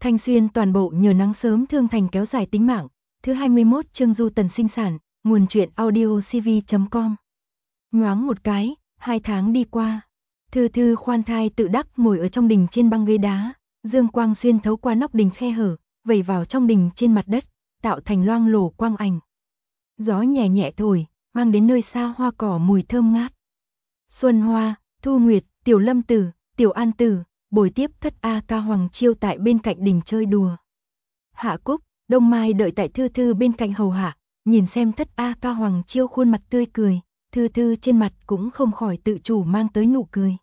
Thanh Xuyên toàn bộ nhờ nắng sớm thương thành kéo dài tính mạng. Thứ 21 chương Du Tần sinh sản, nguồn truyện audiocv.com. Nhoáng một cái, 2 tháng đi qua. Thư Thư khoan thai tự đắc ngồi ở trong đình trên băng ghế đá, dương quang xuyên thấu qua nóc đình khe hở, vẩy vào trong đình trên mặt đất, tạo thành loang lổ quang ảnh. Gió nhẹ nhẹ thổi, mang đến nơi xa hoa cỏ mùi thơm ngát. Xuân Hoa, Thu Nguyệt, Tiểu Lâm Tử, Tiểu An Tử, bồi tiếp thất A Ca Hoàng Chiêu tại bên cạnh đình chơi đùa. Hạ Cúc, Đông Mai đợi tại Thư Thư bên cạnh hầu hạ, nhìn xem thất A Ca Hoàng Chiêu khuôn mặt tươi cười, Thư Thư trên mặt cũng không khỏi tự chủ mang tới nụ cười.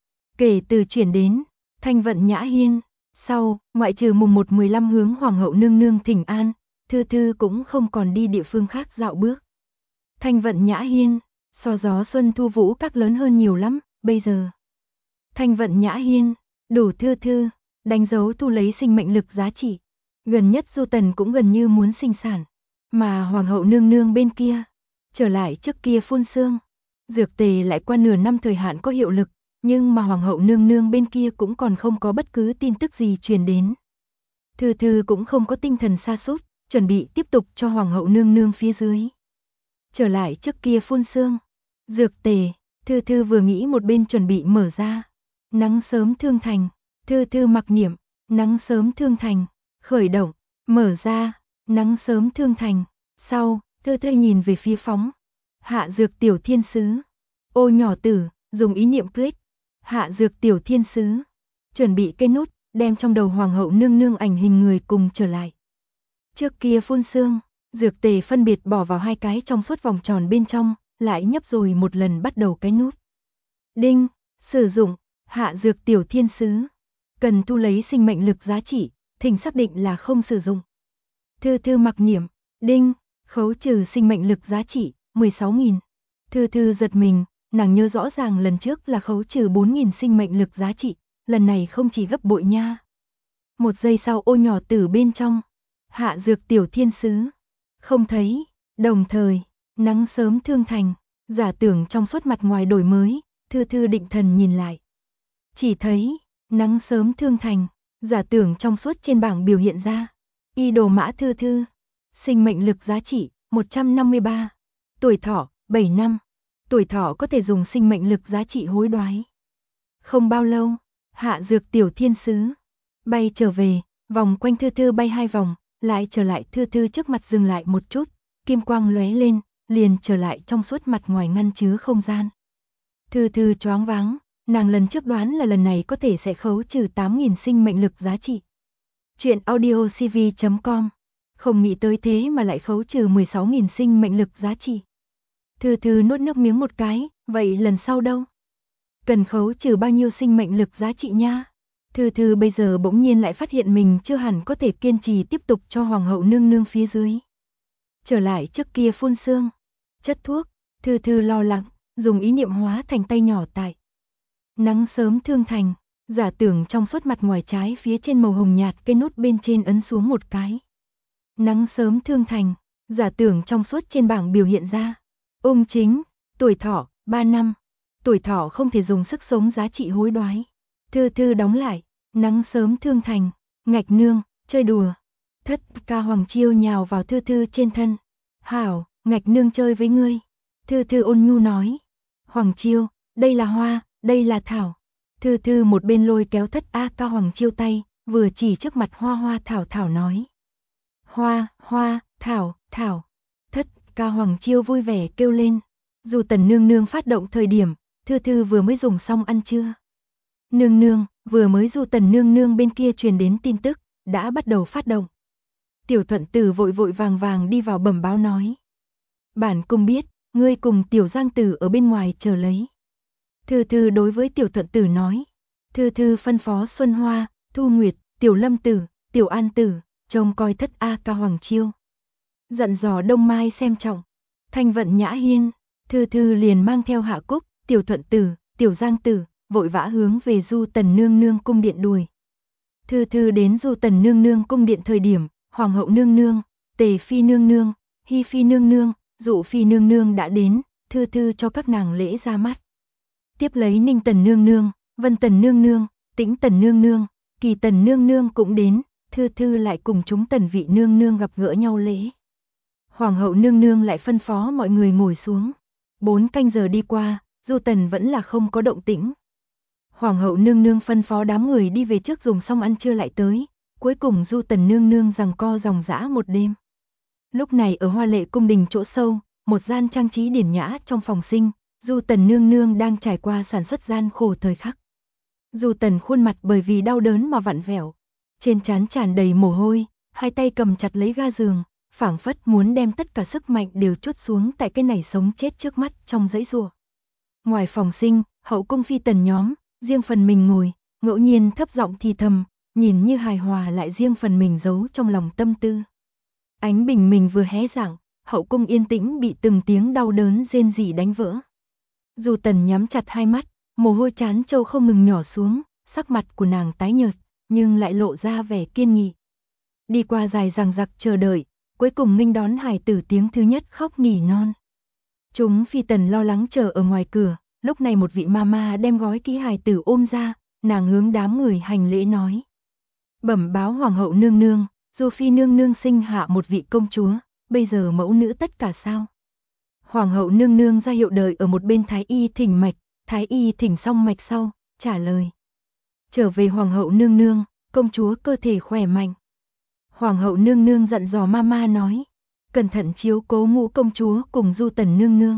Kể từ chuyển đến Thanh Vận Nhã Hiên, sau, ngoại trừ mùng 1-15 hướng Hoàng hậu nương nương thỉnh an, Thư Thư cũng không còn đi địa phương khác dạo bước. Thanh Vận Nhã Hiên, so gió xuân thu vũ các lớn hơn nhiều lắm, bây giờ. Thanh Vận Nhã Hiên, đủ Thư Thư, đánh dấu thu lấy sinh mệnh lực giá trị. Gần nhất Du Tần cũng gần như muốn sinh sản, mà Hoàng hậu nương nương bên kia, trở lại trước kia phun sương. Dược tề lại qua nửa năm thời hạn có hiệu lực, nhưng mà Hoàng hậu nương nương bên kia cũng còn không có bất cứ tin tức gì truyền đến. Thư Thư cũng không có tinh thần sa sút, chuẩn bị tiếp tục cho Hoàng hậu nương nương phía dưới. Trở lại trước kia phun sương. Dược tề, Thư Thư vừa nghĩ một bên chuẩn bị mở ra. Nắng sớm thương thành, Thư Thư mặc niệm, nắng sớm thương thành, khởi động, mở ra, nắng sớm thương thành. Sau, Thư Thư nhìn về phía phóng. Hạ dược tiểu thiên sứ. Ô nhỏ tử, dùng ý niệm click. Hạ dược tiểu thiên sứ. Chuẩn bị cây nút, đem trong đầu Hoàng hậu nương nương ảnh hình người cùng trở lại. Trước kia phun sương, dược tề phân biệt bỏ vào 2 cái trong suốt vòng tròn bên trong, lại nhấp rồi một lần bắt đầu cái nút. Đinh, sử dụng, hạ dược tiểu thiên sứ. Cần thu lấy sinh mệnh lực giá trị, thỉnh xác định là không sử dụng. Thư Thư mặc niệm, đinh, khấu trừ sinh mệnh lực giá trị, 16.000. Thư Thư giật mình, nàng nhớ rõ ràng lần trước là khấu trừ 4.000 sinh mệnh lực giá trị, lần này không chỉ gấp bội nha. Một giây sau ô nhỏ tử bên trong, hạ dược tiểu thiên sứ. Không thấy, đồng thời, nắng sớm thương thành, giả tưởng trong suốt mặt ngoài đổi mới, Thư Thư định thần nhìn lại. Chỉ thấy, nắng sớm thương thành, giả tưởng trong suốt trên bảng biểu hiện ra. Y đồ mã Thư Thư, sinh mệnh lực giá trị, 153. Tuổi thọ, 7 năm. Tuổi thọ có thể dùng sinh mệnh lực giá trị hối đoái. Không bao lâu, hạ dược tiểu thiên sứ bay trở về, vòng quanh Thư Thư bay 2 vòng, lại trở lại Thư Thư trước mặt dừng lại một chút, kim quang lóe lên, liền trở lại trong suốt mặt ngoài ngăn chứa không gian. Thư Thư choáng váng, nàng lần trước đoán là lần này có thể sẽ khấu trừ 8.000 sinh mệnh lực giá trị. Chuyện audiocv.com, không nghĩ tới thế mà lại khấu trừ 16.000 sinh mệnh lực giá trị. Thư Thư nuốt nước miếng một cái, vậy lần sau đâu? Cần khấu trừ bao nhiêu sinh mệnh lực giá trị nha? Thư Thư bây giờ bỗng nhiên lại phát hiện mình chưa hẳn có thể kiên trì tiếp tục cho Hoàng hậu nương nương phía dưới. Trở lại trước kia phun sương. Chất thuốc, Thư Thư lo lắng, dùng ý niệm hóa thành tay nhỏ tại. Nắng sớm thương thành, giả tưởng trong suốt mặt ngoài trái phía trên màu hồng nhạt cây nút bên trên ấn xuống một cái. Nắng sớm thương thành, giả tưởng trong suốt trên bảng biểu hiện ra. Ung chính, tuổi thọ, 3 năm. Tuổi thọ không thể dùng sức sống giá trị hối đoái. Thư Thư đóng lại, nắng sớm thương thành, ngạch nương, chơi đùa. Thất Ca Hoàng Chiêu nhào vào Thư Thư trên thân. Hảo, ngạch nương chơi với ngươi. Thư Thư ôn nhu nói. Hoàng Chiêu, đây là hoa, đây là thảo. Thư Thư một bên lôi kéo Thất A Ca Hoàng Chiêu tay, vừa chỉ trước mặt hoa hoa thảo thảo nói. Hoa, hoa, thảo, thảo. Thất Ca Hoàng Chiêu vui vẻ kêu lên. Dù Tần nương nương phát động thời điểm, Thư Thư vừa mới dùng xong ăn trưa. Nương nương, vừa mới Du Tần nương nương bên kia truyền đến tin tức, đã bắt đầu phát động. Tiểu Thuận Tử vội vội vàng vàng đi vào bẩm báo nói. Bản cung biết, ngươi cùng Tiểu Giang Tử ở bên ngoài chờ lấy. Thư Thư đối với Tiểu Thuận Tử nói. Thư Thư phân phó Xuân Hoa, Thu Nguyệt, Tiểu Lâm Tử, Tiểu An Tử, trông coi Thất A Ca Hoàng Chiêu. Dặn dò Đông Mai xem trọng. Thanh Vận Nhã Hiên, Thư Thư liền mang theo Hạ Cúc, Tiểu Thuận Tử, Tiểu Giang Tử, vội vã hướng về Du Tần nương nương cung điện đuổi. Thư Thư đến Du Tần nương nương cung điện thời điểm, Hoàng hậu nương nương, Tề phi nương nương, Hi phi nương nương, Dụ phi nương nương đã đến, Thư Thư cho các nàng lễ ra mắt. Tiếp lấy Ninh Tần nương nương, Vân Tần nương nương, Tĩnh Tần nương nương, Kỳ Tần nương nương cũng đến, Thư Thư lại cùng chúng Tần vị nương nương gặp gỡ nhau lễ. Hoàng hậu nương nương lại phân phó mọi người ngồi xuống. 4 canh giờ đi qua, Du Tần vẫn là không có động tĩnh. Hoàng hậu nương nương phân phó đám người đi về trước dùng xong ăn trưa lại tới, cuối cùng Du Tần nương nương giằng co dòng dã một đêm. Lúc này ở Hoa Lệ cung đình chỗ sâu, một gian trang trí điển nhã trong phòng sinh, Du Tần nương nương đang trải qua sản xuất gian khổ thời khắc. Du Tần khuôn mặt bởi vì đau đớn mà vặn vẹo, trên trán tràn đầy mồ hôi, hai tay cầm chặt lấy ga giường, phảng phất muốn đem tất cả sức mạnh đều trút xuống tại cái này sống chết trước mắt trong dãy giụa. Ngoài phòng sinh, hậu cung phi tần nhóm, riêng phần mình ngồi, ngẫu nhiên thấp giọng thì thầm, nhìn như hài hòa lại riêng phần mình giấu trong lòng tâm tư. Ánh bình minh vừa hé rạng, hậu cung yên tĩnh bị từng tiếng đau đớn rên rỉ đánh vỡ. Du Tần nhắm chặt hai mắt, mồ hôi trán trâu không ngừng nhỏ xuống, sắc mặt của nàng tái nhợt, nhưng lại lộ ra vẻ kiên nghị. Đi qua dài dằng dặc chờ đợi, cuối cùng nghênh đón hài tử tiếng thứ nhất khóc nỉ non. Chúng phi tần lo lắng chờ ở ngoài cửa, lúc này một vị mama đem gói ký hài tử ôm ra, nàng hướng đám người hành lễ nói. Bẩm báo hoàng hậu nương nương, Du phi nương nương sinh hạ một vị công chúa, bây giờ mẫu nữ tất cả sao? Hoàng hậu nương nương ra hiệu đợi ở một bên thái y thỉnh mạch, thái y thỉnh xong mạch sau, trả lời. Trở về hoàng hậu nương nương, công chúa cơ thể khỏe mạnh. Hoàng hậu nương nương dặn dò mama nói, cẩn thận chiếu cố ngũ công chúa cùng Du Tần nương nương.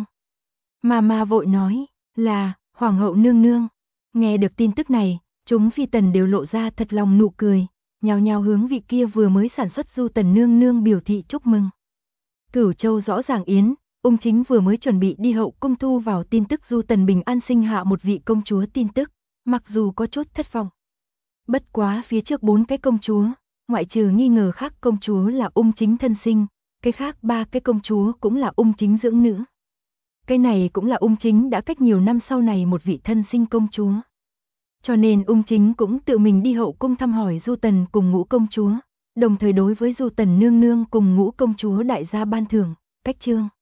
Mama vội nói, là, hoàng hậu nương nương. Nghe được tin tức này, chúng phi tần đều lộ ra thật lòng nụ cười, nhao nhao hướng vị kia vừa mới sản xuất Du Tần nương nương biểu thị chúc mừng. Cửu Châu rõ ràng yến, ung chính vừa mới chuẩn bị đi hậu cung thu vào tin tức Du Tần bình an sinh hạ một vị công chúa tin tức, mặc dù có chút thất vọng. Bất quá phía trước 4 cái công chúa, ngoại trừ nghi ngờ khác công chúa là ung chính thân sinh, cái khác 3 cái công chúa cũng là ung chính dưỡng nữ. Cái này cũng là ung chính đã cách nhiều năm sau này một vị thân sinh công chúa. Cho nên ung chính cũng tự mình đi hậu cung thăm hỏi Du Tần cùng ngũ công chúa, đồng thời đối với Du Tần nương nương cùng ngũ công chúa đại gia ban thưởng, cách trương.